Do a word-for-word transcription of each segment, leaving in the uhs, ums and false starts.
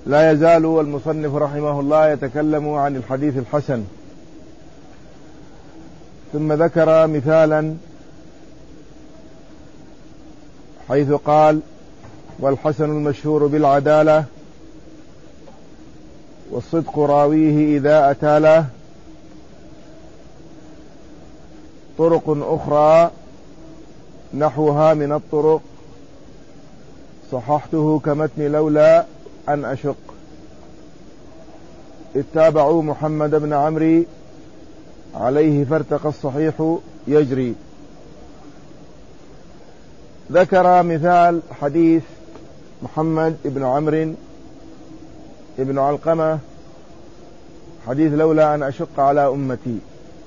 لا يزال المصنف رحمه الله يتكلم عن الحديث الحسن، ثم ذكر مثالا حيث قال: والحسن المشهور بالعدالة والصدق راويه إذا أتى له طرق أخرى نحوها من الطرق صححته كمتن لولا أن أشق. اتبعوا محمد بن عمرو عليه فارتقى الصحيح يجري. ذكر مثال حديث محمد بن عمرو بن علقمة حديث لولا أن أشق على أمتي،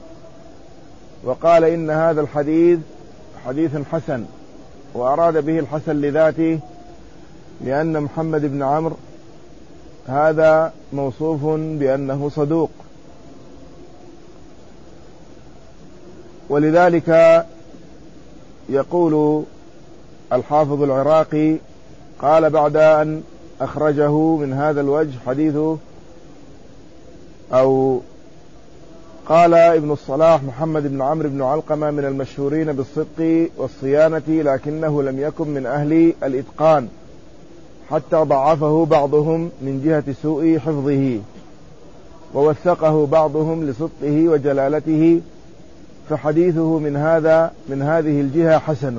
وقال إن هذا الحديث حديث حسن، وأراد به الحسن لذاته لأن محمد بن عمرو هذا موصوف بأنه صدوق، ولذلك يقول الحافظ العراقي قال بعد أن أخرجه من هذا الوجه حديثه، أو قال ابن الصلاح: محمد بن عمرو بن علقمة من المشهورين بالصدق والصيانة، لكنه لم يكن من أهل الإتقان حتى ضعفه بعضهم من جهة سوء حفظه، ووثقه بعضهم لصدقه وجلالته، فحديثه من هذا من هذه الجهة حسن.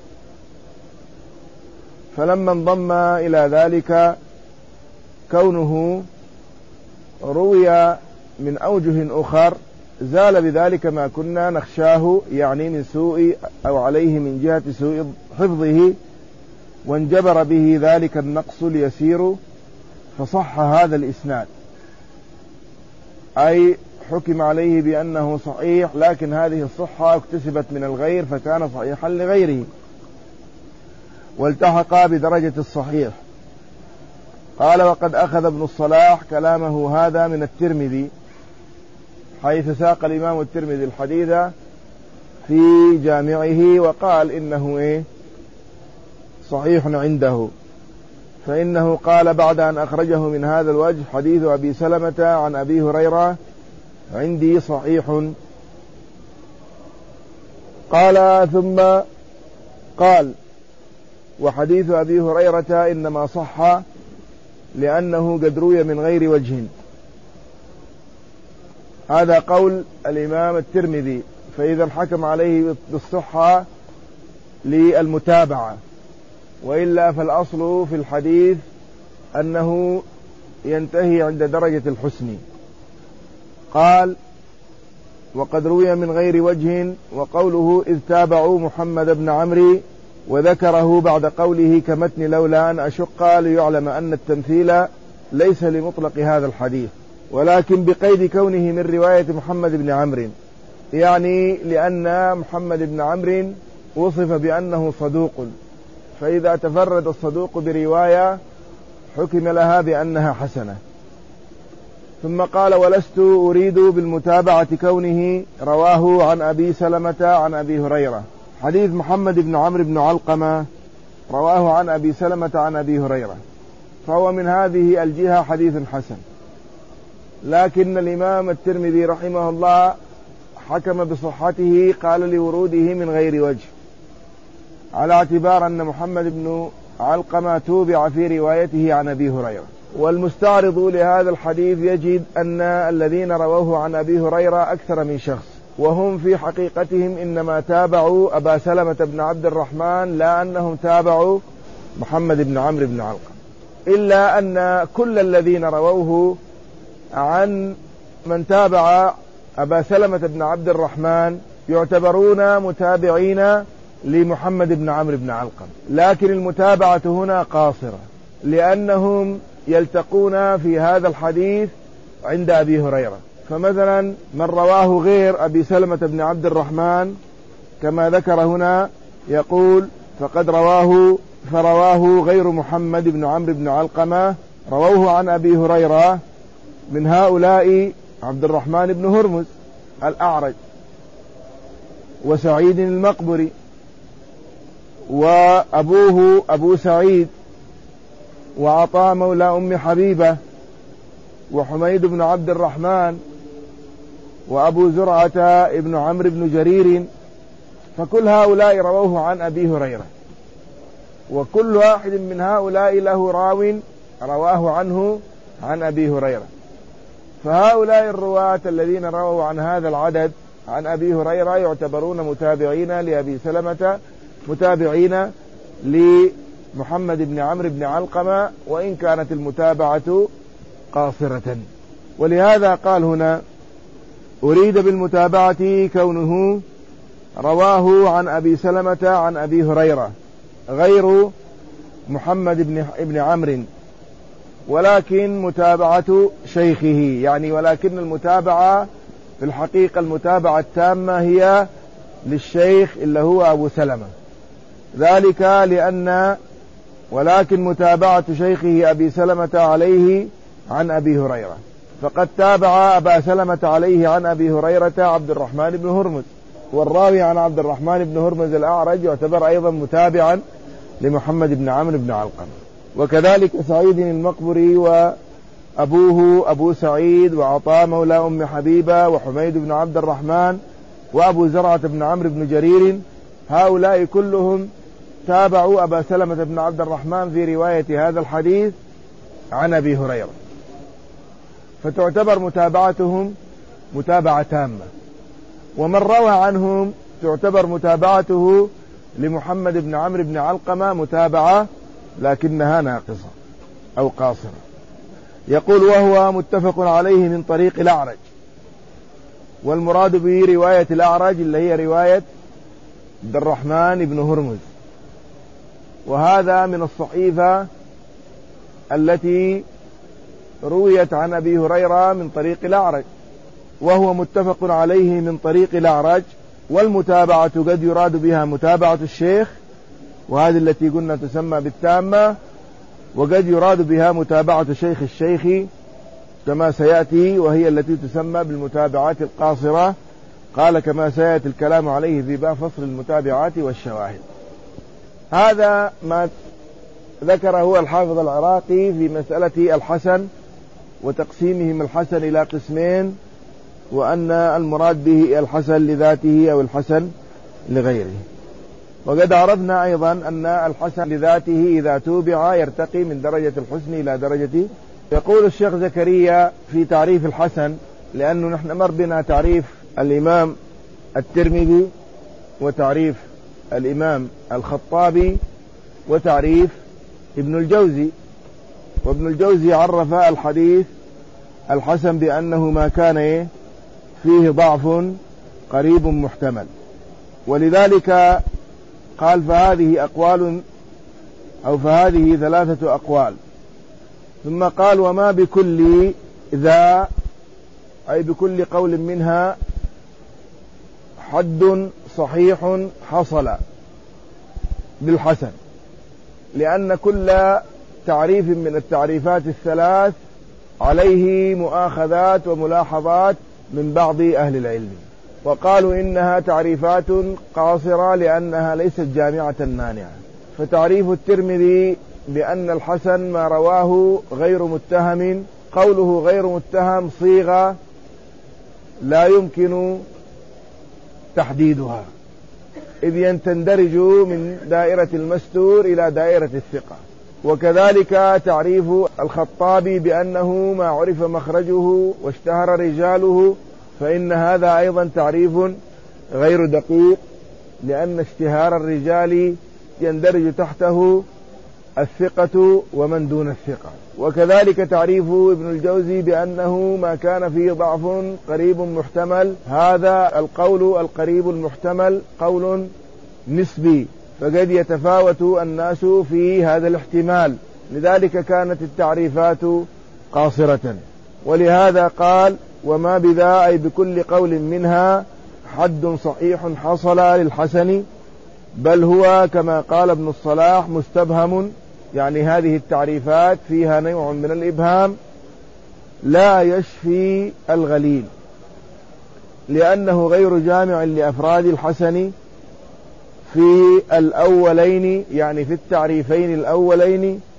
فلما انضم إلى ذلك كونه روي من أوجه أخر زال بذلك ما كنا نخشاه، يعني من سوء أو عليه من جهة سوء حفظه، وانجبر به ذلك النقص اليسير فصح هذا الإسناد، أي حكم عليه بأنه صحيح، لكن هذه الصحة اكتسبت من الغير فكان صحيحا لغيره والتحق بدرجة الصحيح. قال: وقد أخذ ابن الصلاح كلامه هذا من الترمذي، حيث ساق الإمام الترمذي الحديث في جامعه وقال إنه إيه صحيح عنده، فإنه قال بعد أن أخرجه من هذا الوجه: حديث أبي سلمة عن أبي هريرة عندي صحيح. قال ثم قال: وحديث أبي هريرة إنما صح لأنه قد روي من غير وجه. هذا قول الإمام الترمذي، فإذا حكم عليه بالصحة للمتابعة، وإلا فالأصل في الحديث أنه ينتهي عند درجة الحسن. قال: وقد روي من غير وجه، وقوله إذ تابعوا محمد بن عمرو وذكره بعد قوله كمتن لولا أن أشق، ليعلم أن التمثيل ليس لمطلق هذا الحديث، ولكن بقيد كونه من رواية محمد بن عمرو، يعني لأن محمد بن عمرو وصف بأنه صدوق، فإذا تفرد الصدوق برواية حكم لها بأنها حسنة. ثم قال: ولست أريد بالمتابعة كونه رواه عن أبي سلمة عن أبي هريرة. حديث محمد بن عمرو بن علقمة رواه عن أبي سلمة عن أبي هريرة، فهو من هذه الجهة حديث حسن، لكن الإمام الترمذي رحمه الله حكم بصحته، قال لوروده من غير وجه، على اعتبار أن محمد بن علقمة توبع في روايته عن أبي هريرة. والمستعرض لهذا الحديث يجد أن الذين رووه عن أبي هريرة أكثر من شخص، وهم في حقيقتهم إنما تابعوا أبا سلمة بن عبد الرحمن، لا أنهم تابعوا محمد بن عمرو بن علقمة، إلا أن كل الذين رووه عن من تابع أبا سلمة بن عبد الرحمن يعتبرون متابعين لمحمد بن عمرو بن علقمة، لكن المتابعة هنا قاصرة، لأنهم يلتقون في هذا الحديث عند أبي هريرة. فمثلا من رواه غير أبي سلمة بن عبد الرحمن كما ذكر هنا يقول: فقد رواه فرواه غير محمد بن عمرو بن علقمة رووه عن أبي هريرة، من هؤلاء عبد الرحمن بن هرمز الأعرج، وسعيد المقبري، وأبوه أبو سعيد، وعطاء مولى أم حبيبة وحميد بن عبد الرحمن وأبو زرعة ابن عمرو بن جرير، فكل هؤلاء رووه عن أبي هريرة، وكل واحد من هؤلاء له راو رواه عنه عن أبي هريرة. فهؤلاء الرواة الذين رووا عن هذا العدد عن أبي هريرة يعتبرون متابعين لأبي سلمة، متابعين لمحمد بن عمرو بن علقمة، وإن كانت المتابعة قاصرة. ولهذا قال هنا: أريد بالمتابعة كونه رواه عن أبي سلمة عن أبي هريرة غير محمد بن عمرو، ولكن متابعة شيخه، يعني ولكن المتابعة في الحقيقة المتابعة التامة هي للشيخ اللي هو أبو سلمة، ذلك لأن ولكن متابعة شيخه أبي سلمة عليه عن أبي هريرة، فقد تابع أبا سلمة عليه عن أبي هريرة عبد الرحمن بن هرمز، والراوي عن عبد الرحمن بن هرمز الأعرج يعتبر أيضا متابعا لمحمد بن عمرو بن علقمة. وكذلك سعيد المقبري وأبوه أبو سعيد وعطاء مولى أم حبيبة وحميد بن عبد الرحمن وأبو زرعة بن عمرو بن جرير، هؤلاء كلهم تابعوا أبا سلمة بن عبد الرحمن في رواية هذا الحديث عن أبي هريرة، فتعتبر متابعتهم متابعة تامة. ومن روى عنهم تعتبر متابعته لمحمد بن عمرو بن علقمة متابعة لكنها ناقصة أو قاصرة. يقول: وهو متفق عليه من طريق الأعرج، والمراد به رواية الأعرج اللي هي رواية عبد الرحمن بن هرمز، وهذا من الصحيفة التي رويت عن أبي هريرة من طريق الأعرج. وهو متفق عليه من طريق الأعرج، والمتابعة قد يراد بها متابعة الشيخ، وهذه التي قلنا تسمى بالتامة، وقد يراد بها متابعة شيخ الشيخ كما سيأتي، وهي التي تسمى بالمتابعات القاصرة، قال كما سيأتي الكلام عليه في باب فصل المتابعات والشواهد. هذا ما ذكره الحافظ العراقي في مسألة الحسن وتقسيمهم الحسن إلى قسمين، وأن المراد به الحسن لذاته أو الحسن لغيره. وقد عرفنا أيضا أن الحسن لذاته إذا توبع يرتقي من درجة الحسن إلى درجة. يقول الشيخ زكريا في تعريف الحسن، لأنه نحن مر بنا تعريف الإمام الترمذي وتعريف الإمام الخطابي وتعريف ابن الجوزي، وابن الجوزي عرف الحديث الحسن بأنه ما كان فيه ضعف قريب محتمل، ولذلك قال فهذه أقوال أو فهذه ثلاثة أقوال. ثم قال: وما بكل ذا، أي بكل قول منها حد صحيح حصل بالحسن، لأن كل تعريف من التعريفات الثلاث عليه مؤاخذات وملاحظات من بعض أهل العلم، وقالوا إنها تعريفات قاصرة لأنها ليست جامعة مانعة. فتعريف الترمذي بأن الحسن ما رواه غير متهم، قوله غير متهم صيغة لا يمكن تحديدها، إذ تندرج من دائرة المستور إلى دائرة الثقة. وكذلك تعريف الخطابي بأنه ما عرف مخرجه واشتهر رجاله، فإن هذا أيضا تعريف غير دقيق، لأن اشتهار الرجال يندرج تحته الثقة ومن دون الثقة. وكذلك تعريف ابن الجوزي بأنه ما كان فيه ضعف قريب محتمل، هذا القول القريب المحتمل قول نسبي، فقد يتفاوت الناس في هذا الاحتمال، لذلك كانت التعريفات قاصرة. ولهذا قال: وما بذا، أي بكل قول منها حد صحيح حصل للحسن، بل هو كما قال ابن الصلاح مستبهم، يعني هذه التعريفات فيها نوع من الإبهام لا يشفي الغليل، لأنه غير جامع لأفراد الحسن في الأولين، يعني في التعريفين الأولين،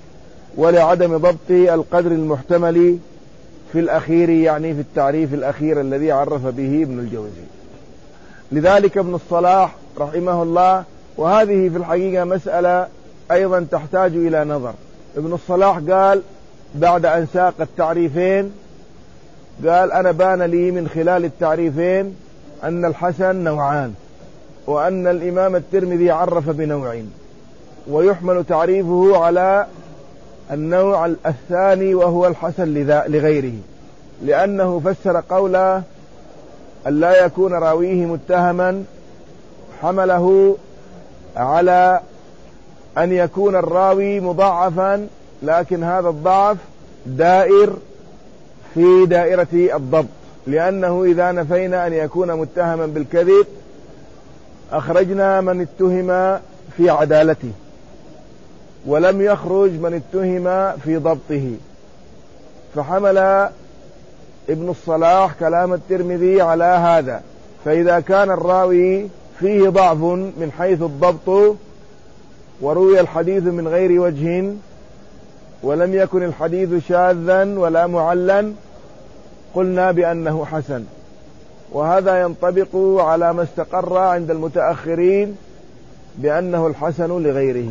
ولعدم ضبط القدر المحتمل في الأخير، يعني في التعريف الأخير الذي عرف به ابن الجوزي. لذلك ابن الصلاح رحمه الله، وهذه في الحقيقة مسألة أيضا تحتاج إلى نظر. ابن الصلاح قال بعد أن ساق التعريفين، قال أنا بان لي من خلال التعريفين أن الحسن نوعان، وأن الإمام الترمذي عرف بنوعين، ويحمل تعريفه على النوع الثاني وهو الحسن لغيره، لأنه فسر قوله أن لا يكون راويه متهما، حمله على أن يكون الراوي مضاعفا، لكن هذا الضعف دائر في دائرة الضبط، لأنه إذا نفينا أن يكون متهما بالكذب أخرجنا من اتهم في عدالته، ولم يخرج من اتهم في ضبطه. فحمل ابن الصلاح كلام الترمذي على هذا، فإذا كان الراوي فيه ضعف من حيث الضبط وروي الحديث من غير وجه ولم يكن الحديث شاذا ولا معلا، قلنا بأنه حسن، وهذا ينطبق على ما استقر عند المتأخرين بأنه الحسن لغيره.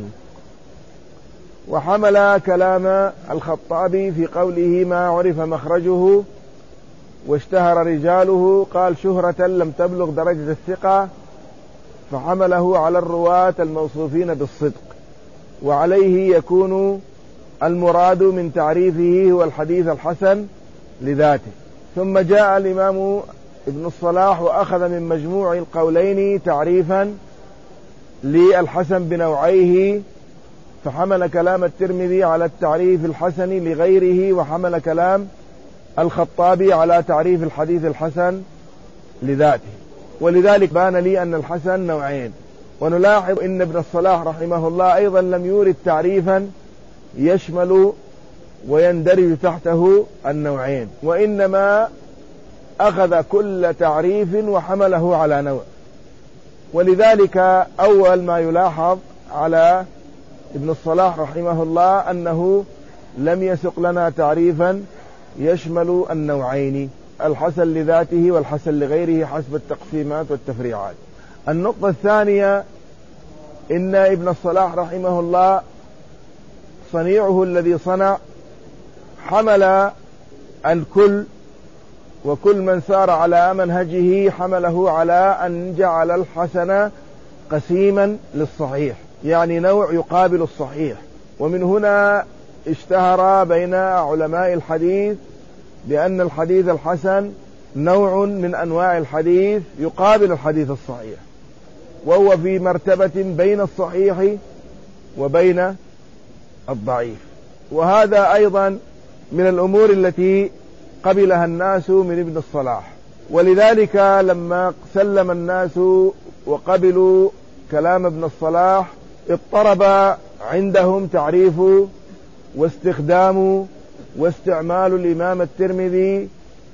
وحمل كلام الخطابي في قوله ما عرف مخرجه واشتهر رجاله، قال شهرة لم تبلغ درجة الثقة، فحمله على الرواة الموصوفين بالصدق، وعليه يكون المراد من تعريفه هو الحديث الحسن لذاته. ثم جاء الإمام ابن الصلاح وأخذ من مجموع القولين تعريفا للحسن بنوعيه، فحمل كلام الترمذي على التعريف الحسن لغيره، وحمل كلام الخطابي على تعريف الحديث الحسن لذاته. ولذلك بان لي أن الحسن نوعين. ونلاحظ أن ابن الصلاح رحمه الله أيضا لم يورد تعريفا يشمل ويندرج تحته النوعين، وإنما أخذ كل تعريف وحمله على نوع. ولذلك أول ما يلاحظ على ابن الصلاح رحمه الله أنه لم يسق لنا تعريفا يشمل النوعين، الحسن لذاته والحسن لغيره، حسب التقسيمات والتفريعات. النقطة الثانية، إن ابن الصلاح رحمه الله صنيعه الذي صنع حمل الكل، وكل من سار على منهجه حمله على أن جعل الحسن قسيما للصحيح، يعني نوع يقابل الصحيح. ومن هنا اشتهر بين علماء الحديث بأن الحديث الحسن نوع من أنواع الحديث يقابل الحديث الصحيح، وهو في مرتبة بين الصحيح وبين الضعيف. وهذا أيضا من الأمور التي قبلها الناس من ابن الصلاح. ولذلك لما سلم الناس وقبلوا كلام ابن الصلاح اضطرب عندهم تعريف واستخدام واستعمال الإمام الترمذي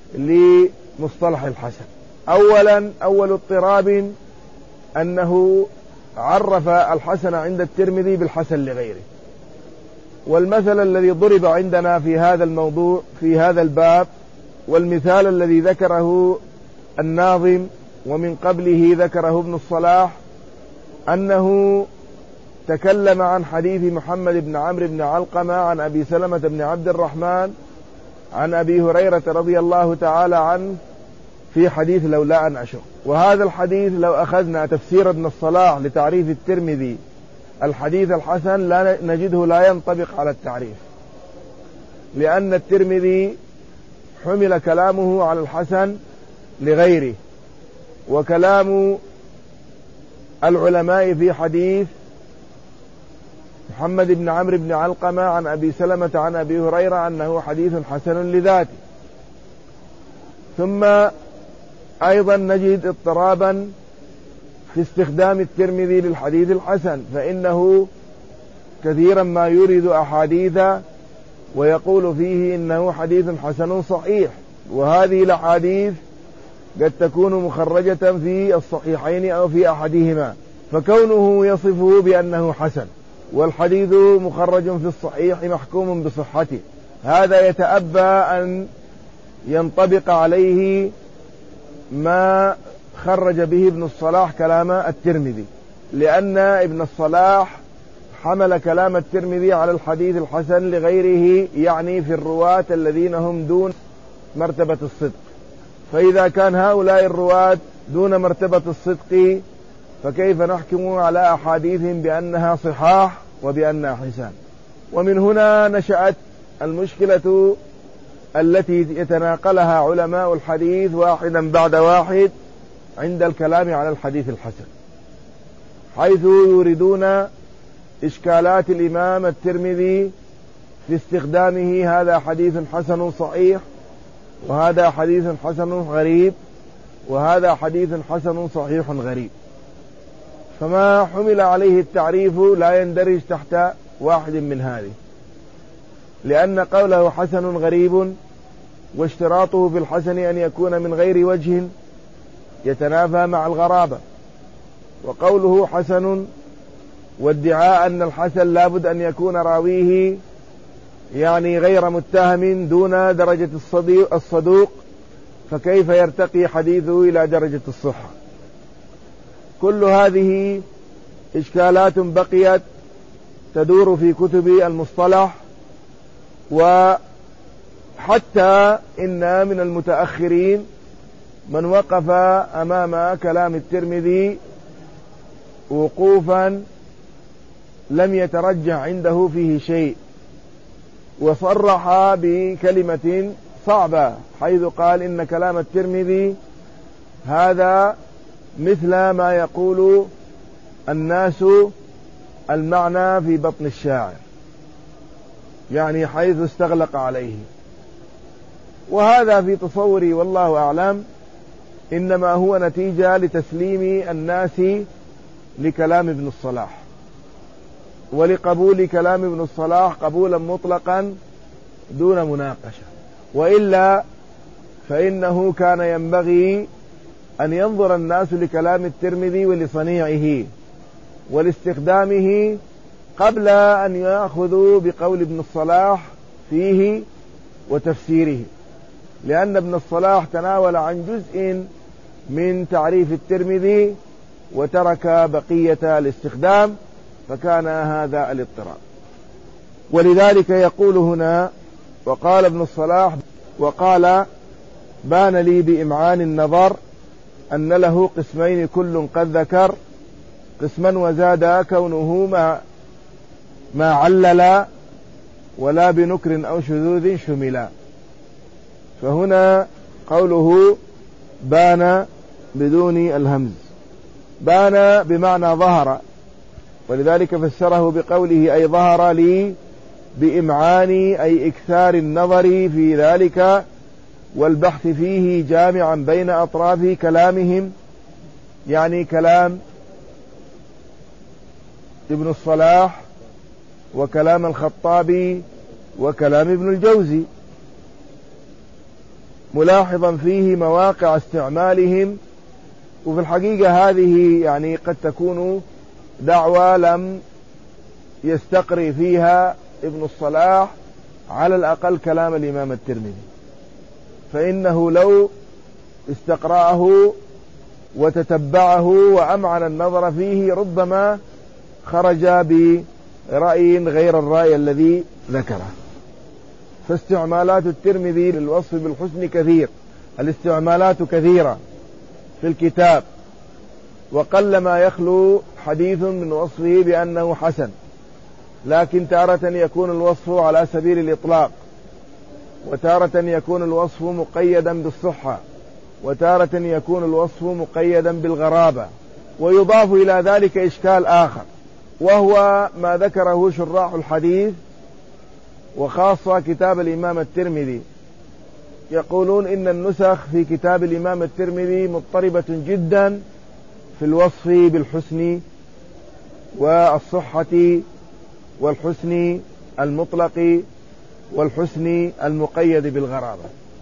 لمصطلح الحسن. أولا أول اضطراب أنه عرف الحسن عند الترمذي بالحسن لغيره. والمثل الذي ضرب عندنا في هذا الموضوع في هذا الباب، والمثال الذي ذكره الناظم ومن قبله ذكره ابن الصلاح، أنه تكلم عن حديث محمد بن عمرو بن علقمة عن أبي سلمة بن عبد الرحمن عن أبي هريرة رضي الله تعالى عنه في حديث لولا أن أشق. وهذا الحديث لو أخذنا تفسير ابن الصلاح لتعريف الترمذي الحديث الحسن لا نجده لا ينطبق على التعريف، لأن الترمذي حمل كلامه على الحسن لغيره، وكلام العلماء في حديث محمد بن عمرو بن علقمة عن أبي سلمة عن أبي هريرة أنه حديث حسن لذاته. ثم أيضا نجد اضطرابا في استخدام الترمذي للحديث الحسن، فإنه كثيرا ما يورد أحاديث ويقول فيه إنه حديث حسن صحيح، وهذه الأحاديث قد تكون مخرجة في الصحيحين أو في أحدهما، فكونه يصفه بأنه حسن والحديث مخرج في الصحيح محكوم بصحته. هذا يتأبى أن ينطبق عليه ما خرج به ابن الصلاح كلام الترمذي، لأن ابن الصلاح حمل كلام الترمذي على الحديث الحسن لغيره، يعني في الرواة الذين هم دون مرتبة الصدق. فإذا كان هؤلاء الرواة دون مرتبة الصدق فكيف نحكم على أحاديثهم بأنها صحاح وبأنها حسان؟ ومن هنا نشأت المشكلة التي يتناقلها علماء الحديث واحدا بعد واحد عند الكلام على الحديث الحسن، حيث يوردون إشكالات الإمام الترمذي في استخدامه: هذا حديث حسن صحيح، وهذا حديث حسن غريب، وهذا حديث حسن صحيح غريب. فما حمل عليه التعريف لا يندرج تحت واحد من هذه، لأن قوله حسن غريب واشتراطه في الحسن أن يكون من غير وجه يتنافى مع الغرابة، وقوله حسن وادعاء أن الحسن لابد أن يكون راويه يعني غير متهم دون درجة الصدوق، فكيف يرتقي حديثه إلى درجة الصحة؟ كل هذه إشكالات بقيت تدور في كتب المصطلح، وحتى إن من المتأخرين من وقف أمام كلام الترمذي وقوفا لم يترجح عنده فيه شيء، وصرح بكلمة صعبة حيث قال إن كلام الترمذي هذا مثل ما يقول الناس المعنى في بطن الشاعر، يعني حيث استغلق عليه. وهذا في تصوري والله أعلم إنما هو نتيجة لتسليم الناس لكلام ابن الصلاح، ولقبول كلام ابن الصلاح قبولا مطلقا دون مناقشة، وإلا فإنه كان ينبغي أن ينظر الناس لكلام الترمذي ولصنيعه ولاستخدامه قبل أن يأخذوا بقول ابن الصلاح فيه وتفسيره، لأن ابن الصلاح تناول عن جزء من تعريف الترمذي وترك بقية الاستخدام، فكان هذا الاضطراب. ولذلك يقول هنا: وقال ابن الصلاح وقال بان لي بإمعان النظر أن له قسمين كل قد ذكر، قسما وزاد كونه ما, ما علل ولا بنكر أو شذوذ شملا. فهنا قوله بان بدون الهمز، بان بمعنى ظهر، ولذلك فسره بقوله أي ظهر لي بإمعاني، أي إكثار النظر في ذلك والبحث فيه جامعا بين أطراف كلامهم، يعني كلام ابن الصلاح وكلام الخطابي وكلام ابن الجوزي، ملاحظا فيه مواقع استعمالهم. وفي الحقيقة هذه يعني قد تكون دعوة لم يستقري فيها ابن الصلاح على الأقل كلام الإمام الترمذي، فإنه لو استقرأه وتتبعه وأمعن النظر فيه ربما خرج برأي غير الرأي الذي ذكره. فاستعمالات الترمذي للوصف بالحسن كثير، الاستعمالات كثيرة في الكتاب، وقل ما يخلو حديث من وصفه بأنه حسن، لكن تارة يكون الوصف على سبيل الإطلاق، وتارة يكون الوصف مقيدا بالصحة، وتارة يكون الوصف مقيدا بالغرابة. ويضاف إلى ذلك إشكال آخر، وهو ما ذكره شراح الحديث وخاصة كتاب الإمام الترمذي، يقولون إن النسخ في كتاب الإمام الترمذي مضطربة جدا في الوصف بالحسن والصحة والحسن المطلق والحسن المقيد بالغرابة،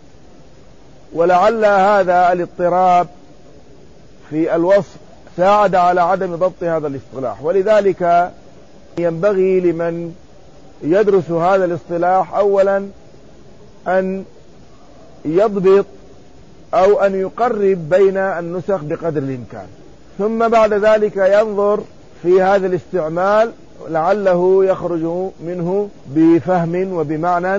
ولعل هذا الاضطراب في الوصف ساعد على عدم ضبط هذا الاصطلاح. ولذلك ينبغي لمن يدرس هذا الاصطلاح أولا أن يضبط أو أن يقرب بين النسخ بقدر الإمكان، ثم بعد ذلك ينظر في هذا الاستعمال لعله يخرج منه بفهم وبمعنى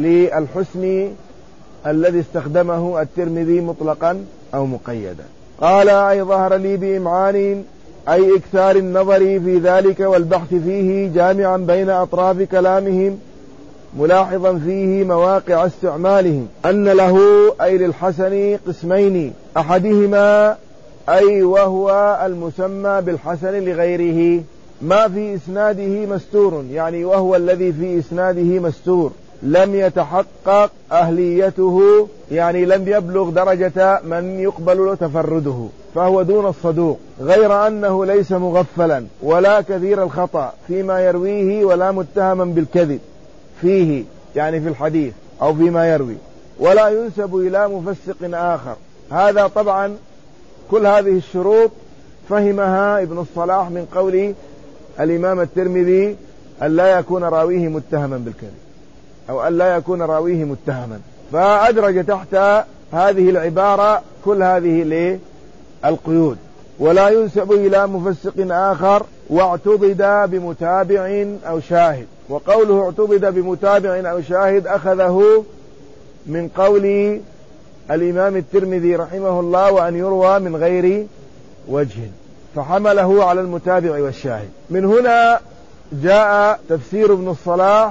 للحسن الذي استخدمه الترمذي مطلقا أو مقيدا. قال: أي ظهر لي بإمعان، أي إكثار النظر في ذلك والبحث فيه، جامعا بين أطراف كلامهم، ملاحظا فيه مواقع استعمالهم، أن له أي للحسن قسمين، أحدهما أي وهو المسمى بالحسن لغيره ما في إسناده مستور، يعني وهو الذي في إسناده مستور لم يتحقق أهليته، يعني لم يبلغ درجة من يقبل تفرده، فهو دون الصدوق، غير أنه ليس مغفلا ولا كثير الخطأ فيما يرويه ولا متهما بالكذب فيه، يعني في الحديث أو فيما يروي، ولا ينسب إلى مفسق آخر. هذا طبعا كل هذه الشروط فهمها ابن الصلاح من قول الإمام الترمذي أن لا يكون راويه متهما بالكذب أو أن لا يكون راويه متهما، فأدرج تحت هذه العبارة كل هذه القيود. ولا ينسب إلى مفسق آخر، واعتضد بمتابع أو شاهد. وقوله اعتضد بمتابع أو شاهد أخذه من قول الإمام الترمذي رحمه الله وأن يروى من غير وجه، فحمله على المتابع والشاهد. من هنا جاء تفسير ابن الصلاح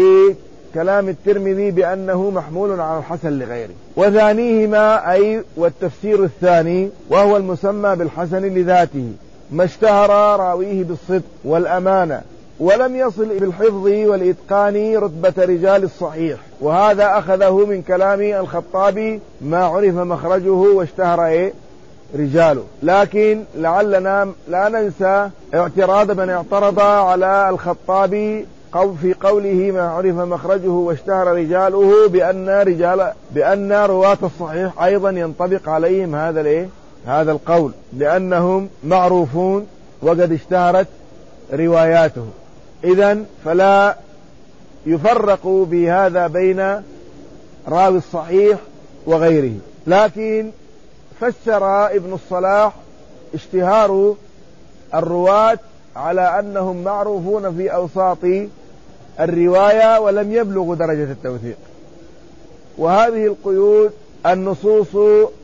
لكلام الترمذي بأنه محمول على الحسن لغيره. وثانيهما أي والتفسير الثاني وهو المسمى بالحسن لذاته، ما اشتهر راويه بالصدق والأمانة ولم يصل بالحفظ والإتقان رتبة رجال الصحيح. وهذا أخذه من كلام الخطابي ما عرف مخرجه واشتهر إيه رجاله. لكن لعلنا لا ننسى اعتراض من اعترض على الخطابي في قوله ما عرف مخرجه واشتهر رجاله بأن رجال بأن رواة الصحيح أيضا ينطبق عليهم هذا الايه هذا القول، لأنهم معروفون وقد اشتهرت رواياته. إذن فلا يفرق بهذا بين راوي الصحيح وغيره. لكن فسر ابن الصلاح اشتهار الرواة على أنهم معروفون في أوساط الرواية ولم يبلغوا درجة التوثيق. وهذه القيود النصوص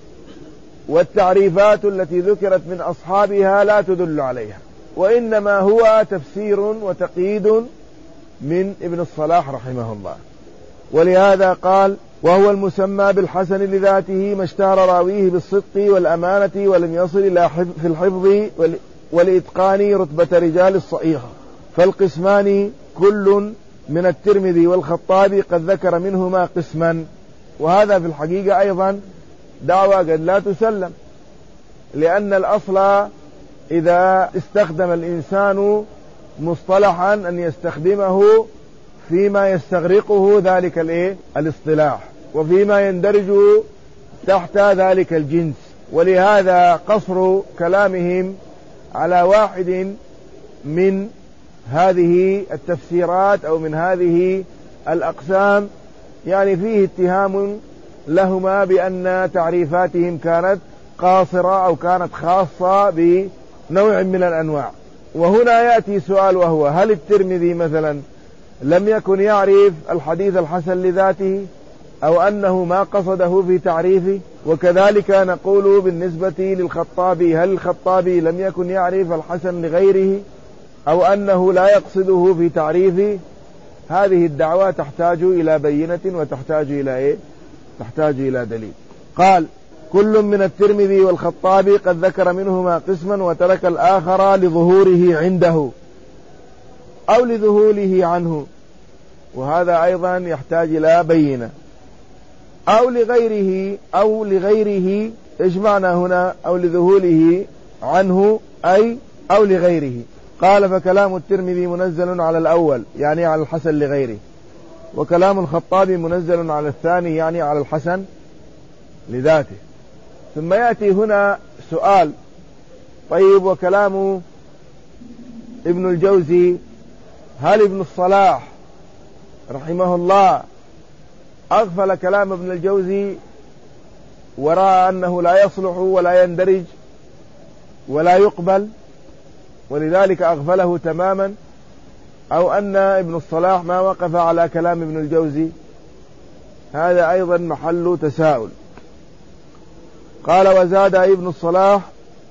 والتعريفات التي ذكرت من أصحابها لا تدل عليها، وإنما هو تفسير وتقييد من ابن الصلاح رحمه الله. ولهذا قال: وهو المسمى بالحسن لذاته ما اشتهر راويه بالصدق والأمانة ولم يصل إلى في الحفظ والإتقان رتبة رجال الصحيحة. فالقسمان كل من الترمذي والخطابي قد ذكر منهما قسما. وهذا في الحقيقة أيضا دعوة قد لا تسلم، لأن الأصل إذا استخدم الإنسان مصطلحا أن يستخدمه فيما يستغرقه ذلك الايه الاصطلاح وفيما يندرج تحت ذلك الجنس. ولهذا قصر كلامهم على واحد من هذه التفسيرات أو من هذه الأقسام يعني فيه اتهام لهما بأن تعريفاتهم كانت قاصرة أو كانت خاصة بنوع من الأنواع. وهنا يأتي سؤال، وهو: هل الترمذي مثلا لم يكن يعرف الحديث الحسن لذاته أو أنه ما قصده في تعريفه؟ وكذلك نقول بالنسبة للخطابي: هل الخطابي لم يكن يعرف الحسن لغيره أو أنه لا يقصده في تعريفه؟ هذه الدعوة تحتاج إلى بينة وتحتاج إلى إيه؟ تحتاج إلى دليل. قال: كل من الترمذي والخطابي قد ذكر منهما قسما وترك الآخر لظهوره عنده أو لذهوله عنه، وهذا أيضا يحتاج إلى بينة. أو لغيره أو لغيره إيش معنى هنا أو لذهوله عنه؟ أي أو لغيره. قال: فكلام الترمذي منزل على الأول يعني على الحسن لغيره، وكلام الخطابي منزل على الثاني يعني على الحسن لذاته. ثم يأتي هنا سؤال: طيب وكلام ابن الجوزي هل ابن الصلاح رحمه الله أغفل كلام ابن الجوزي ورأى أنه لا يصلح ولا يندرج ولا يقبل ولذلك أغفله تماما، أو أن ابن الصلاح ما وقف على كلام ابن الجوزي؟ هذا أيضا محل تساؤل. قال: وزاد ابن الصلاح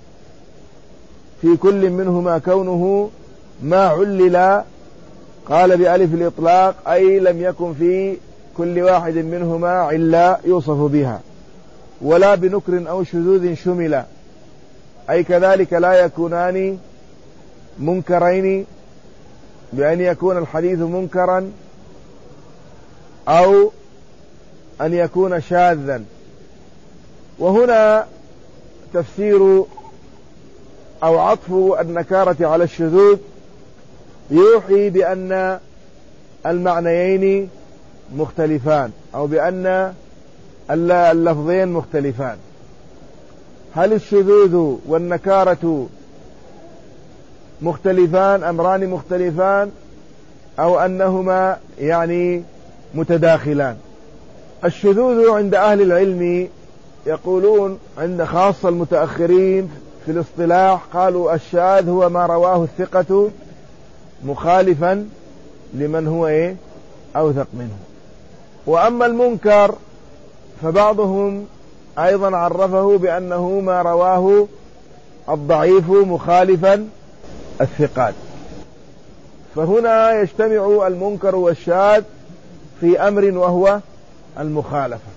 في كل منهما كونه ما علل، قال بألف الإطلاق، أي لم يكن في كل واحد منهما علة يوصف بها، ولا بنكر أو شذوذ شمل، أي كذلك لا يكونان منكرين بأن يكون الحديث منكرا أو أن يكون شاذا. وهنا تفسير أو عطف النكارة على الشذوذ يوحي بأن المعنيين مختلفان، أو بأن اللفظين مختلفان. هل الشذوذ والنكارة مختلفان، أمران مختلفان، أو أنهما يعني متداخلان؟ الشذوذ عند أهل العلم يقولون، عند خاصة المتأخرين في الاصطلاح، قالوا الشاذ هو ما رواه الثقة مخالفا لمن هو إيه أوثق منه. وأما المنكر فبعضهم أيضا عرفه بأنه ما رواه الضعيف مخالفا الثقات. فهنا يجتمع المنكر والشاذ في أمر وهو المخالفة،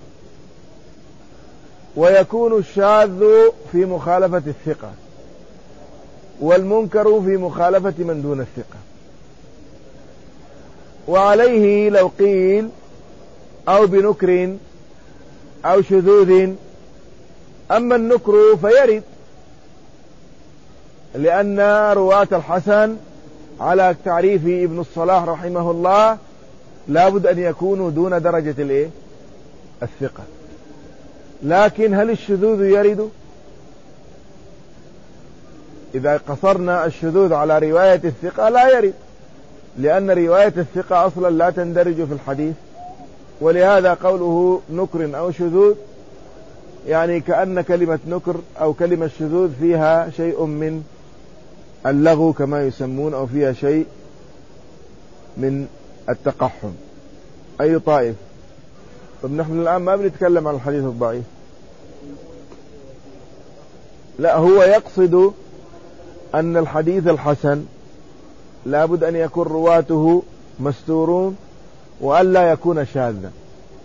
ويكون الشاذ في مخالفة الثقة والمنكر في مخالفة من دون الثقة. وعليه لو قيل أو بنكر أو شذوذ، أما النكر فيرد، لأن رواة الحسن على تعريف ابن الصلاح رحمه الله لابد أن يكونوا دون درجة الإيه؟ الثقة. لكن هل الشذوذ يرد؟ إذا قصرنا الشذوذ على رواية الثقة لا يرد، لأن رواية الثقة أصلا لا تندرج في الحديث. ولهذا قوله نكر أو شذوذ يعني كأن كلمة نكر أو كلمة شذوذ فيها شيء من اللغو كما يسمون، أو فيها شيء من التقحم. أي طائف؟ طب نحن الآن ما بنتكلم عن الحديث الضعيف، لا، هو يقصد أن الحديث الحسن لابد أن يكون رواته مستورون وأن لا يكون شاذا.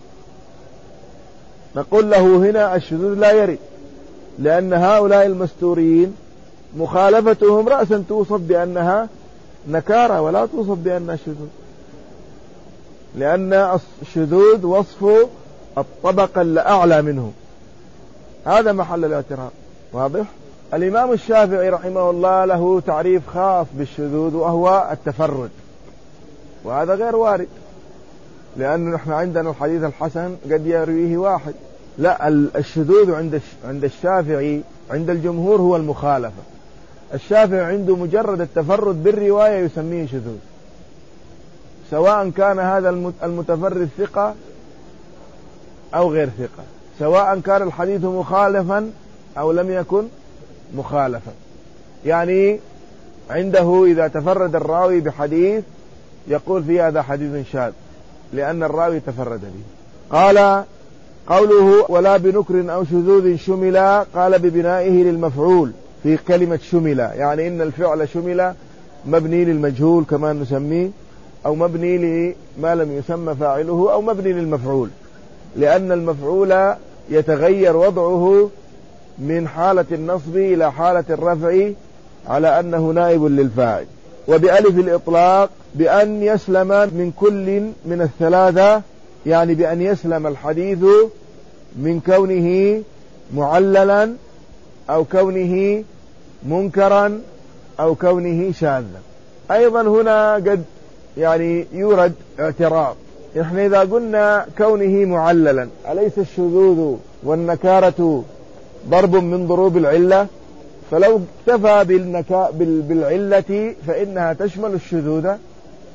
نقول له هنا الشذوذ لا يرد، لأن هؤلاء المستورين مخالفتهم رأسا توصف بأنها نكارة ولا توصف بأنها شذوذ، لأن الشذوذ وصف الطبقة الأعلى منه. هذا محل الاعتراض. واضح؟ الإمام الشافعي رحمه الله له تعريف خاص بالشذوذ وهو التفرد، وهذا غير وارد، لأن نحن عندنا الحديث الحسن قد يرويه واحد. لا، الشذوذ عند عند الشافعي عند الجمهور هو المخالفة. الشافعي عنده مجرد التفرد بالرواية يسميه شذوذ، سواء كان هذا المتفرد ثقة أو غير ثقة، سواء كان الحديث مخالفا أو لم يكن مخالفا. يعني عنده إذا تفرد الراوي بحديث يقول فيه هذا حديث شاذ لأن الراوي تفرد به. قال قوله ولا بنكر أو شذوذ شمل، قال ببنائه للمفعول في كلمة شمل، يعني إن الفعل شمل مبني للمجهول كما نسميه، أو مبني لما لم يسمى فاعله، أو مبني للمفعول، لأن المفعول يتغير وضعه من حالة النصب إلى حالة الرفع على أنه نائب للفاعل. وبألف الإطلاق بأن يسلم من كل من الثلاثة، يعني بأن يسلم الحديث من كونه معللا أو كونه منكرا أو كونه شاذا. أيضا هنا قد يعني يورد اعتراض، إحنا إذا قلنا كونه معللا أليس الشذوذ والنكارة ضرب من ضروب العلة؟ فلو اكتفى بالنكا بالعلة فإنها تشمل الشذوذ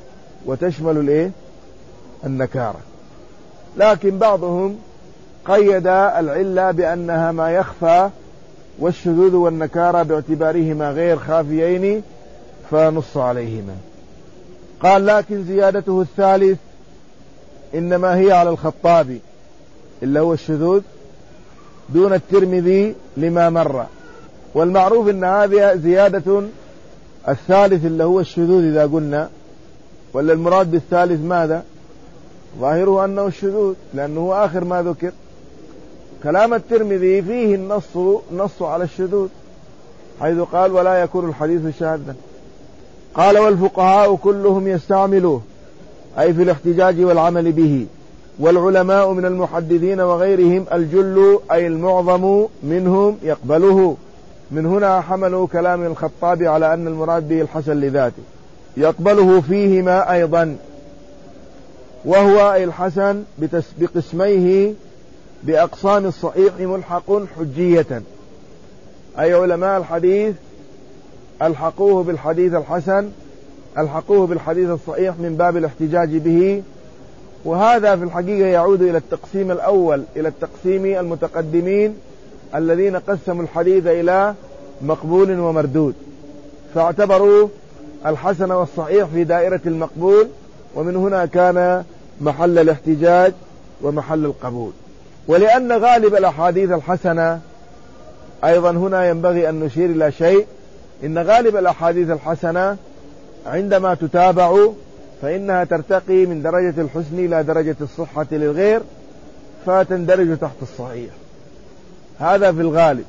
وتشمل الايه النكارة. لكن بعضهم قيد العلة بأنها ما يخفى، والشذوذ والنكارة باعتبارهما غير خافيين فنص عليهما. قال لكن زيادته الثالث إنما هي على الخطابي اللي هو الشذوذ دون الترمذي لما مر، والمعروف أن هذه زيادة الثالث اللي هو الشذوذ إذا قلنا، ولا المراد بالثالث ماذا؟ ظاهره أنه الشذوذ لأنه آخر ما ذكر. كلام الترمذي فيه النص نص على الشذوذ حيث قال ولا يكون الحديث شاذا. قال والفقهاء كلهم يستعملوه أي في الاحتجاج والعمل به، والعلماء من المحدثين وغيرهم الجل أي المعظم منهم يقبله. من هنا حملوا كلام الخطابي على أن المراد به الحسن لذاته، يقبله فيهما أيضا، وهو أي الحسن بقسميه بأقسام الصحيح ملحق حجية، أي علماء الحديث الحقوه بالحديث الحسن الحقوه بالحديث الصحيح من باب الاحتجاج به. وهذا في الحقيقة يعود إلى التقسيم الأول، إلى التقسيم المتقدمين الذين قسموا الحديث إلى مقبول ومردود، فاعتبروا الحسن والصحيح في دائرة المقبول، ومن هنا كان محل الاحتجاج ومحل القبول. ولأن غالب الأحاديث الحسنة أيضا هنا ينبغي أن نشير إلى شيء، إن غالب الأحاديث الحسنة عندما تتابع فإنها ترتقي من درجة الحسن إلى درجة الصحة للغير فتندرج تحت الصحيح، هذا في الغالب.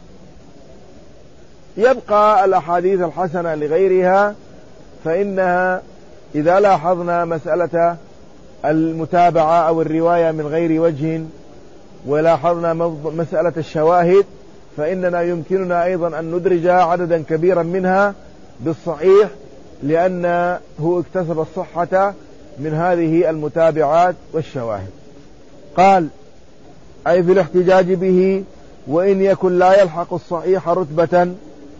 يبقى الأحاديث الحسنة لغيرها فإنها إذا لاحظنا مسألة المتابعة أو الرواية من غير وجه ولاحظنا مسألة الشواهد فإننا يمكننا أيضا أن ندرج عددا كبيرا منها بالصحيح، لأنه اكتسب الصحة من هذه المتابعات والشواهد. قال أي في الاحتجاج به وإن يكن لا يلحق الصحيح رتبة.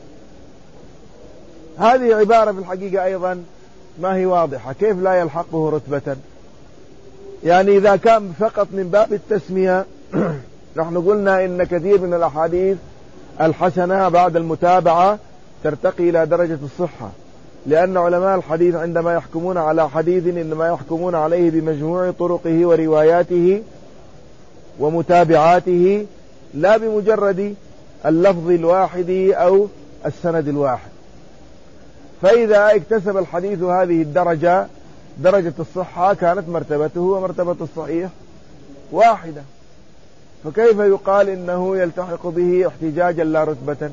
هذه عبارة في الحقيقة أيضا ما هي واضحة، كيف لا يلحقه رتبة؟ يعني إذا كان فقط من باب التسمية نحن قلنا إن كثير من الأحاديث الحسنة بعد المتابعة ترتقي إلى درجة الصحة، لأن علماء الحديث عندما يحكمون على حديث إنما يحكمون عليه بمجموع طرقه ورواياته ومتابعاته لا بمجرد اللفظ الواحد أو السند الواحد. فإذا اكتسب الحديث هذه الدرجة درجة الصحة كانت مرتبته ومرتبة الصحيح واحدة، فكيف يقال إنه يلتحق به احتجاجا لا رتبة؟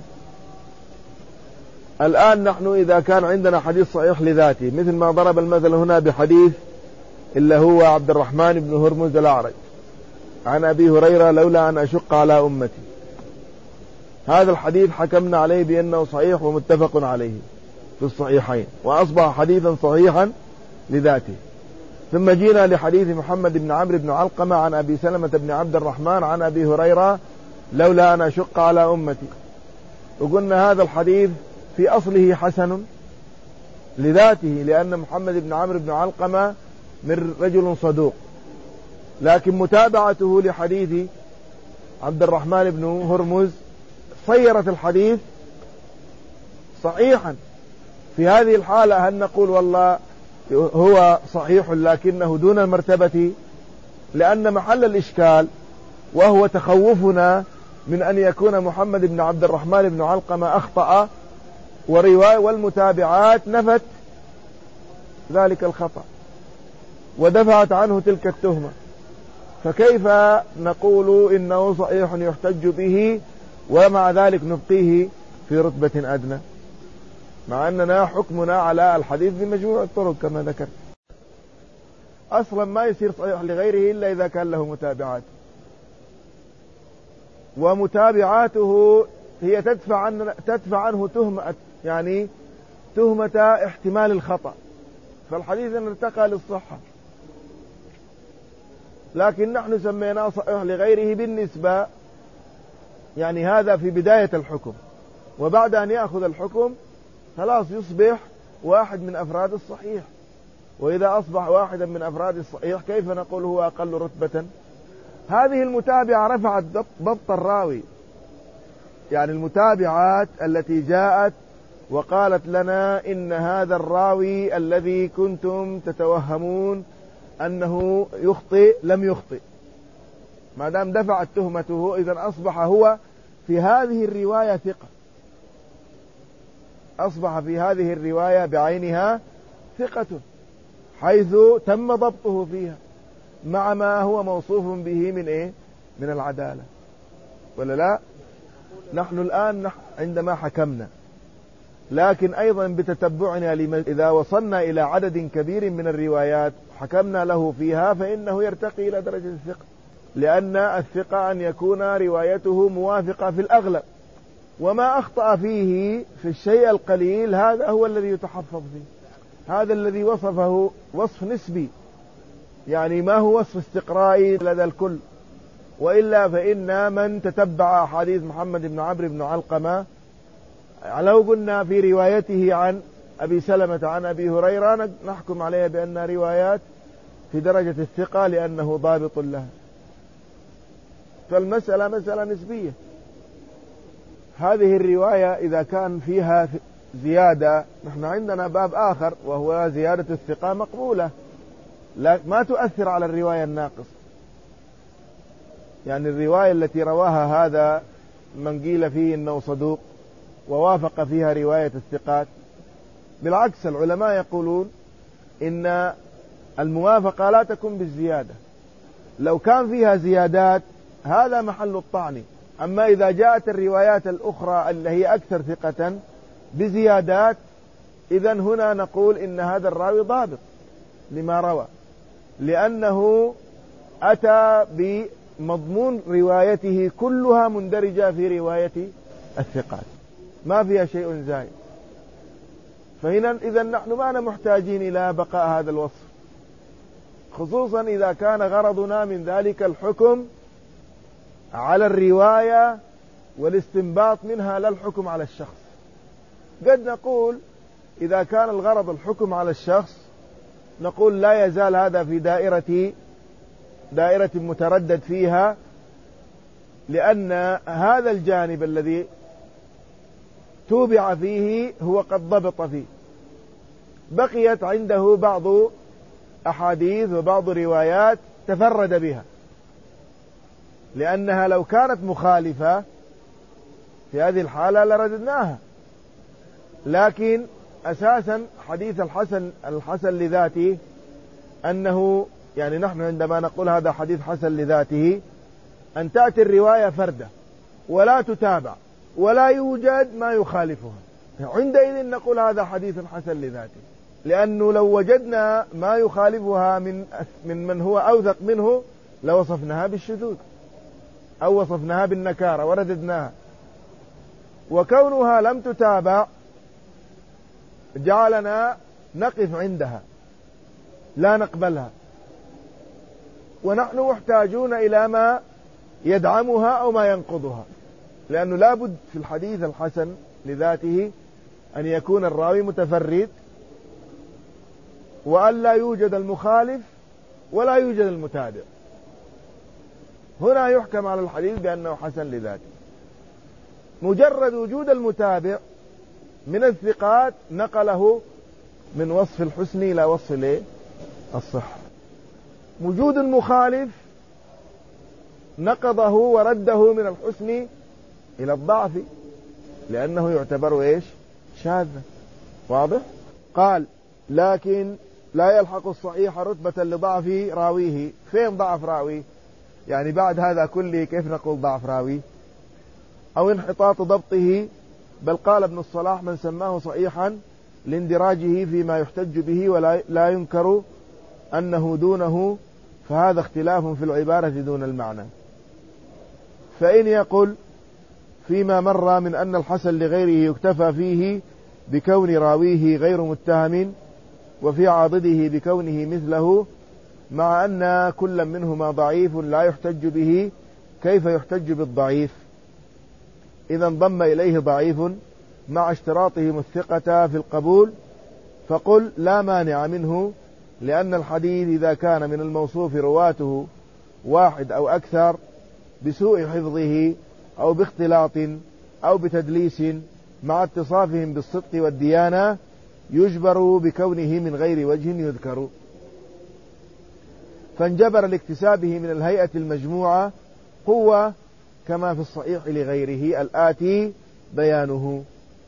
الآن نحن إذا كان عندنا حديث صحيح لذاته مثل ما ضرب المثل هنا بحديث اللي هو عبد الرحمن بن هرمز الأعرج عن أبي هريرة لولا أن أشق على أمتي، هذا الحديث حكمنا عليه بأنه صحيح ومتفق عليه في الصحيحين وأصبح حديثا صحيحا لذاته. ثم جينا لحديث محمد بن عمرو بن علقمة عن أبي سلمة بن عبد الرحمن عن أبي هريرة لولا أن أشق على أمتي، وقلنا هذا الحديث في أصله حسن لذاته لأن محمد بن عمرو بن علقمة من رجل صدوق، لكن متابعته لحديث عبد الرحمن بن هرمز صيرت الحديث صحيحا. في هذه الحالة هل نقول والله هو صحيح لكنه دون المرتبة؟ لأن محل الإشكال وهو تخوفنا من أن يكون محمد بن عبد الرحمن بن علقمة أخطأ ورواية والمتابعات نفت ذلك الخطأ ودفعت عنه تلك التهمة، فكيف نقول إنه صحيح يحتج به ومع ذلك نبقيه في رتبة أدنى، مع أننا حكمنا على الحديث بمجموع الطرق كما ذكر. أصلا ما يصير صحيح لغيره إلا إذا كان له متابعات، ومتابعاته هي تدفع عنه, تدفع عنه تهمة، يعني تهمة احتمال الخطأ، فالحديث ارتقى للصحة، لكن نحن سميناه صحيح لغيره بالنسبة، يعني هذا في بداية الحكم، وبعد أن يأخذ الحكم خلاص يصبح واحد من أفراد الصحيح، وإذا أصبح واحدا من أفراد الصحيح كيف نقول هو أقل رتبة؟ هذه المتابعة رفعت ضبط الراوي، يعني المتابعات التي جاءت وقالت لنا إن هذا الراوي الذي كنتم تتوهمون أنه يخطئ لم يخطئ، ما دام دفعت تهمته إذن أصبح هو في هذه الرواية ثقة، أصبح في هذه الرواية بعينها ثقة حيث تم ضبطه فيها مع ما هو موصوف به من إيه؟ من العدالة، ولا لا؟ نحن الآن عندما حكمنا، لكن أيضا بتتبعنا إذا وصلنا إلى عدد كبير من الروايات حكمنا له فيها فإنه يرتقي إلى درجة الثقة، لأن الثقة أن يكون روايته موافقة في الأغلب، وما أخطأ فيه في الشيء القليل هذا هو الذي يتحفظ فيه، هذا الذي وصفه وصف نسبي، يعني ما هو وصف استقرائي لدى الكل. وإلا فإن من تتبع حديث محمد بن عمرو بن علقمة لو قلنا في روايته عن أبي سلمة عن أبي هريرة نحكم عليها بأن روايات في درجة الثقة لأنه ضابط لها، فالمسألة مسألة نسبية. هذه الرواية إذا كان فيها زيادة، نحن عندنا باب آخر وهو زيادة الثقة مقبولة، لا ما تؤثر على الرواية الناقصة، يعني الرواية التي رواها هذا من قيل فيه إنه صدوق ووافق فيها رواية الثقات، بالعكس العلماء يقولون إن الموافقة لا تكون بالزيادة، لو كان فيها زيادات هذا محل الطعن، أما إذا جاءت الروايات الأخرى اللي هي أكثر ثقة بزيادات إذن هنا نقول إن هذا الراوي ضابط لما روى، لأنه أتى بمضمون روايته كلها مندرجة في رواية الثقات ما فيها شيء زائد، فهنا إذن نحن ما محتاجين إلى بقاء هذا الوصف، خصوصا إذا كان غرضنا من ذلك الحكم على الرواية والاستنباط منها لا الحكم على الشخص. قد نقول إذا كان الغرض الحكم على الشخص نقول لا يزال هذا في دائرة دائرة متردد فيها، لأن هذا الجانب الذي توبع فيه هو قد ضبط فيه، بقيت عنده بعض أحاديث وبعض روايات تفرد بها، لأنها لو كانت مخالفة في هذه الحالة لرددناها، لكن أساسا حديث الحسن الحسن لذاته أنه يعني نحن عندما نقول هذا حديث حسن لذاته أن تأتي الرواية فردة ولا تتابع ولا يوجد ما يخالفها، عندئذ نقول هذا حديث حسن لذاته، لأنه لو وجدنا ما يخالفها من من من هو أوثق منه لوصفناها بالشذوذ أو وصفناها بالنكارة ورددناها، وكونها لم تتابع جعلنا نقف عندها لا نقبلها، ونحن محتاجون إلى ما يدعمها أو ما ينقضها، لأنه لا بد في الحديث الحسن لذاته أن يكون الراوي متفرد، وأن لا يوجد المخالف ولا يوجد المتابع، هنا يحكم على الحديث بأنه حسن لذاته. مجرد وجود المتابع من الثقات نقله من وصف الحسن إلى وصف الصحة، وجود المخالف نقضه ورده من الحسن إلى الضعف لأنه يعتبر إيش؟ شاذا. واضح؟ قال لكن لا يلحق الصحيح رتبة لضعف راويه. فين ضعف راويه؟ يعني بعد هذا كله كيف نقول ضعف راوي أو انحطاط ضبطه؟ بل قال ابن الصلاح من سماه صحيحا لاندراجه فيما يحتج به ولا لا ينكر أنه دونه، فهذا اختلاف في العبارة دون المعنى. فإن يقول فيما مر من أن الحسن لغيره يكتفى فيه بكون راويه غير متهم، وفي عاضده بكونه مثله، مع أن كل منهما ضعيف لا يحتج به، كيف يحتج بالضعيف؟ إذا انضم إليه ضعيف مع اشتراطهم الثقة في القبول، فقل لا مانع منه لأن الحديث إذا كان من الموصوف رواته واحد أو أكثر بسوء حفظه أو باختلاط أو بتدليس مع اتصافهم بالصدق والديانة يجبر بكونه من غير وجه يذكر، فانجبر لاكتسابه من الهيئة المجموعة قوة كما في الصحيح لغيره الآتي بيانه.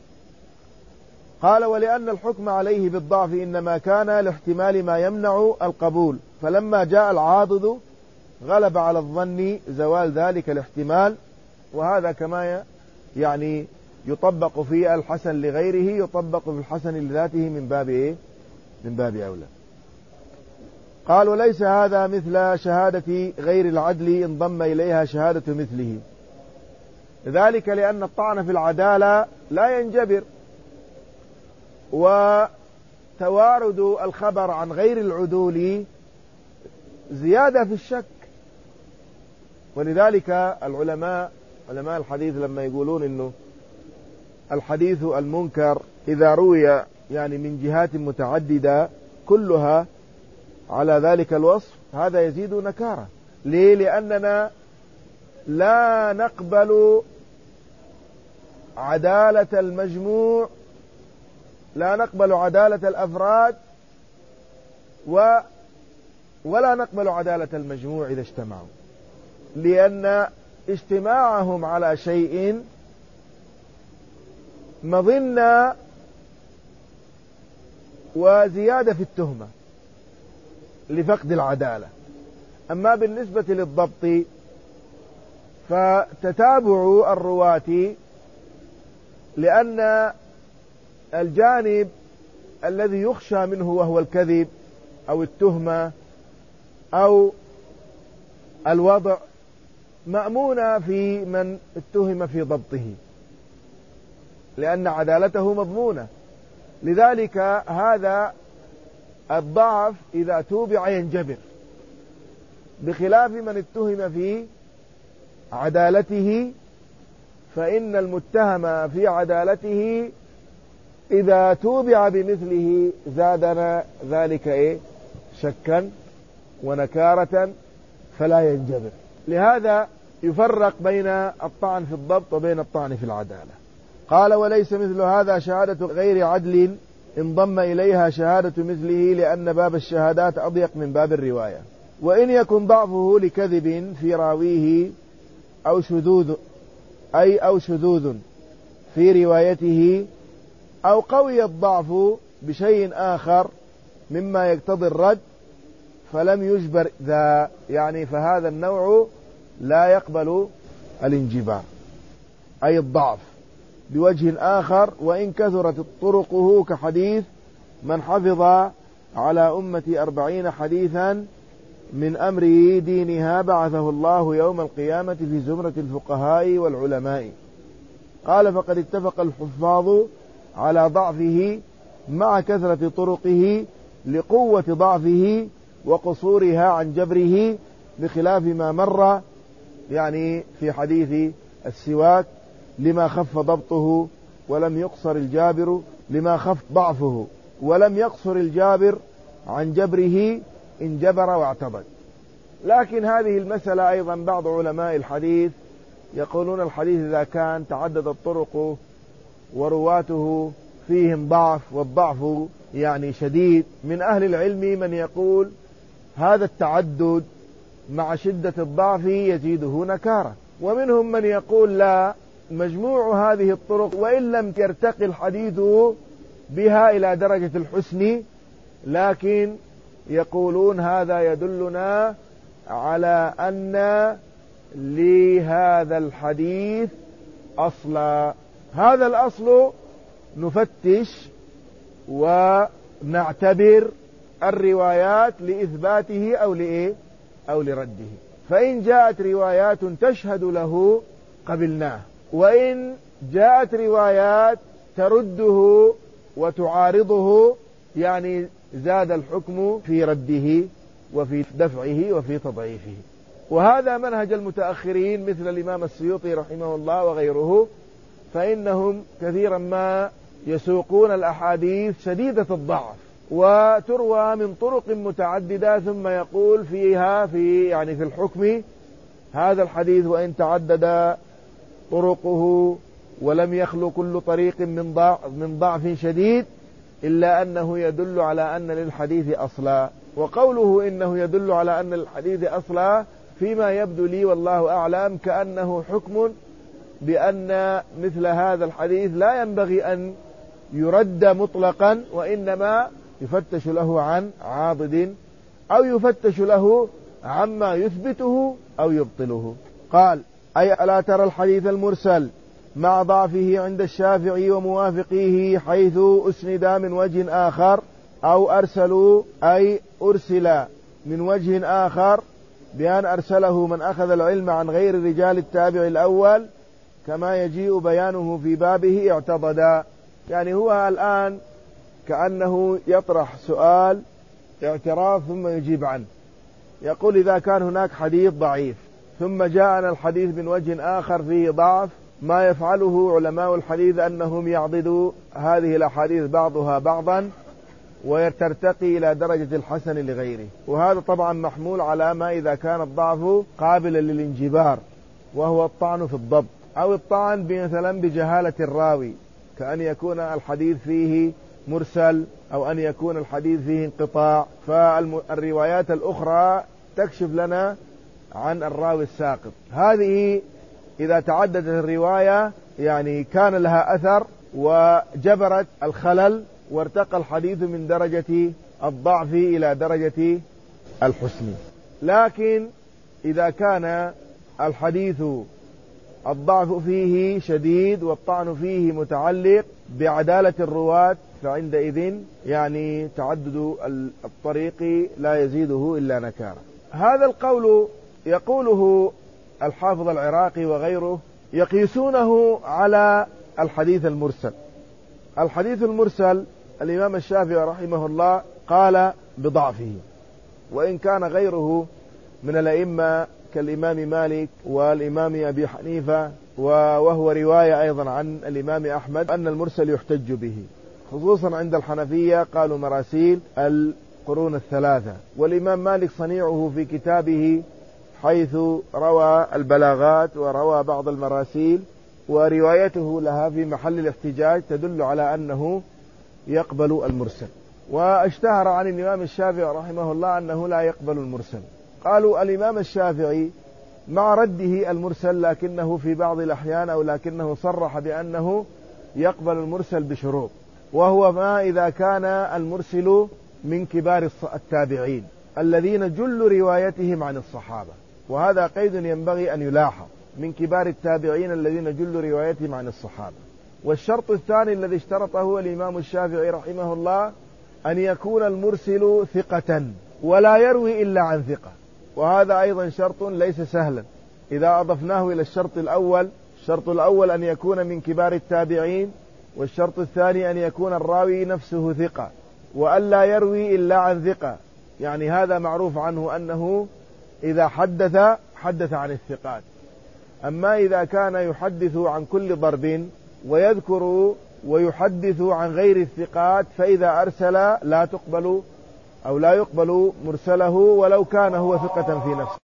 قال: ولأن الحكم عليه بالضعف إنما كان لاحتمال ما يمنع القبول، فلما جاء العاضد غلب على الظن زوال ذلك الاحتمال، وهذا كما يعني يطبق في الحسن لغيره يطبق في الحسن لذاته من باب إيه؟ من باب أولى. قال: وليس هذا مثل شهادة غير العدل انضم إليها شهادة مثله، ذلك لأن الطعن في العدالة لا ينجبر، وتوارد الخبر عن غير العدول زيادة في الشك. ولذلك العلماء علماء الحديث لما يقولون إنه الحديث المنكر إذا روي يعني من جهات متعددة كلها على ذلك الوصف هذا يزيد نكارة. ليه؟ لأننا لا نقبل عدالة المجموع، لا نقبل عدالة الأفراد و ولا نقبل عدالة المجموع إذا اجتمعوا، لأن اجتماعهم على شيء مظنة وزيادة في التهمة لفقد العدالة. أما بالنسبة للضبط فتتابع الرواة، لأن الجانب الذي يخشى منه وهو الكذب أو التهمة أو الوضع مأمونة في من اتهم في ضبطه، لأن عدالته مضمونة. لذلك هذا الضعف إذا توبع ينجبر، بخلاف من اتهم في عدالته، فإن المتهم في عدالته إذا توبع بمثله زادنا ذلك إيه؟ شكا ونكارة فلا ينجبر. لهذا يفرق بين الطعن في الضبط وبين الطعن في العدالة. قال: وليس مثل هذا شهادة غير عدل انضم إليها شهادة مثله، لأن باب الشهادات أضيق من باب الرواية. وإن يكن ضعفه لكذب في راويه أو شذوذ أي أو شذوذ في روايته، أو قوي الضعف بشيء آخر مما يقتضي الرد فلم يجبر ذا، يعني فهذا النوع لا يقبل الانجبار، أي الضعف بوجه آخر وإن كثرت طرقه، كحديث من حفظ على أمتي أربعين حديثا من أمر دينها بعثه الله يوم القيامة في زمرة الفقهاء والعلماء. قال: فقد اتفق الحفاظ على ضعفه مع كثرة طرقه لقوة ضعفه وقصورها عن جبره، بخلاف ما مر يعني في حديث السواك لما خف ضبطه ولم يقصر الجابر لما خف ضعفه ولم يقصر الجابر عن جبره إن جبر واعتضد. لكن هذه المسألة أيضا بعض علماء الحديث يقولون الحديث إذا كان تعددت طرقه ورواته فيهم ضعف، والضعف يعني شديد، من أهل العلم من يقول هذا التعدد مع شدة الضعف يزيده نكارة، ومنهم من يقول لا، مجموع هذه الطرق وإن لم يرتقي الحديث بها إلى درجة الحسن، لكن يقولون هذا يدلنا على أن لهذا الحديث أصلا، هذا الأصل نفتش ونعتبر الروايات لإثباته أو لإيه أو لرده. فإن جاءت روايات تشهد له قبلناه، وإن جاءت روايات ترده وتعارضه يعني زاد الحكم في رده وفي دفعه وفي تضعيفه. وهذا منهج المتأخرين مثل الإمام السيوطي رحمه الله وغيره، فإنهم كثيرا ما يسوقون الأحاديث شديدة الضعف وتروى من طرق متعددة، ثم يقول فيها في يعني في الحكم هذا الحديث وإن تعدد طرقه ولم يخلو كل طريق من ضعف من ضعف شديد إلا أنه يدل على أن للحديث أصلا. وقوله إنه يدل على أن للحديث أصلا فيما يبدو لي والله أعلم كأنه حكم بأن مثل هذا الحديث لا ينبغي أن يرد مطلقا، وإنما يفتش له عن عاضد أو يفتش له عما يثبته أو يبطله. قال: أي ألا ترى الحديث المرسل مع ضعفه عند الشافعي وموافقيه حيث أسند من وجه آخر أو أرسلوا أي أرسل من وجه آخر بأن أرسله من أخذ العلم عن غير رجال التابع الأول كما يجيء بيانه في بابه اعتضدا. يعني هو الآن كأنه يطرح سؤال اعتراف ثم يجيب عنه. يقول: إذا كان هناك حديث ضعيف ثم جاءنا الحديث من وجه آخر فيه ضعف، ما يفعله علماء الحديث أنهم يعضدوا هذه الأحاديث بعضها بعضا ويرتقي إلى درجة الحسن لغيره. وهذا طبعا محمول على ما إذا كان الضعف قابلا للانجبار، وهو الطعن في الضبط، أو الطعن مثلا بجهالة الراوي، كأن يكون الحديث فيه مرسل أو أن يكون الحديث فيه انقطاع. فالروايات الأخرى تكشف لنا عن الراوي الساقط. هذه إذا تعددت الرواية يعني كان لها أثر وجبرت الخلل وارتقى الحديث من درجة الضعف إلى درجة الحسن. لكن إذا كان الحديث الضعف فيه شديد والطعن فيه متعلق بعدالة الرواة فعندئذ يعني تعدد الطريق لا يزيده إلا نكارة. هذا القول يقوله الحافظ العراقي وغيره يقيسونه على الحديث المرسل. الحديث المرسل الإمام الشافعي رحمه الله قال بضعفه، وإن كان غيره من الأئمة كالإمام مالك والإمام أبي حنيفة وهو رواية أيضا عن الإمام أحمد أن المرسل يحتج به، خصوصا عند الحنفية قالوا مراسيل القرون الثلاثة. والإمام مالك صنيعه في كتابه حيث روى البلاغات وروى بعض المراسيل، وروايته لها في محل الاحتجاج تدل على أنه يقبل المرسل. واشتهر عن الإمام الشافعي رحمه الله أنه لا يقبل المرسل. قالوا الإمام الشافعي مع رده المرسل لكنه في بعض الأحيان أو لكنه صرح بأنه يقبل المرسل بشروط، وهو ما إذا كان المرسل من كبار التابعين الذين جل روايتهم عن الصحابة، وهذا قيد ينبغي أن يلاحظ، من كبار التابعين الذين جل روايتهم عن الصحابة. والشرط الثاني الذي اشترطه الإمام الشافعي رحمه الله أن يكون المرسل ثقة ولا يروي إلا عن ثقة، وهذا أيضا شرط ليس سهلا إذا أضفناه إلى الشرط الأول. الشرط الأول أن يكون من كبار التابعين، والشرط الثاني أن يكون الراوي نفسه ثقة وألا يروي إلا عن ثقة. يعني هذا معروف عنه أنه إذا حدث حدث عن الثقات. أما إذا كان يحدث عن كل ضرب ويذكر ويحدث عن غير الثقات فإذا أرسل لا تقبل أو لا يقبل مرسله ولو كان هو ثقة في نفسه.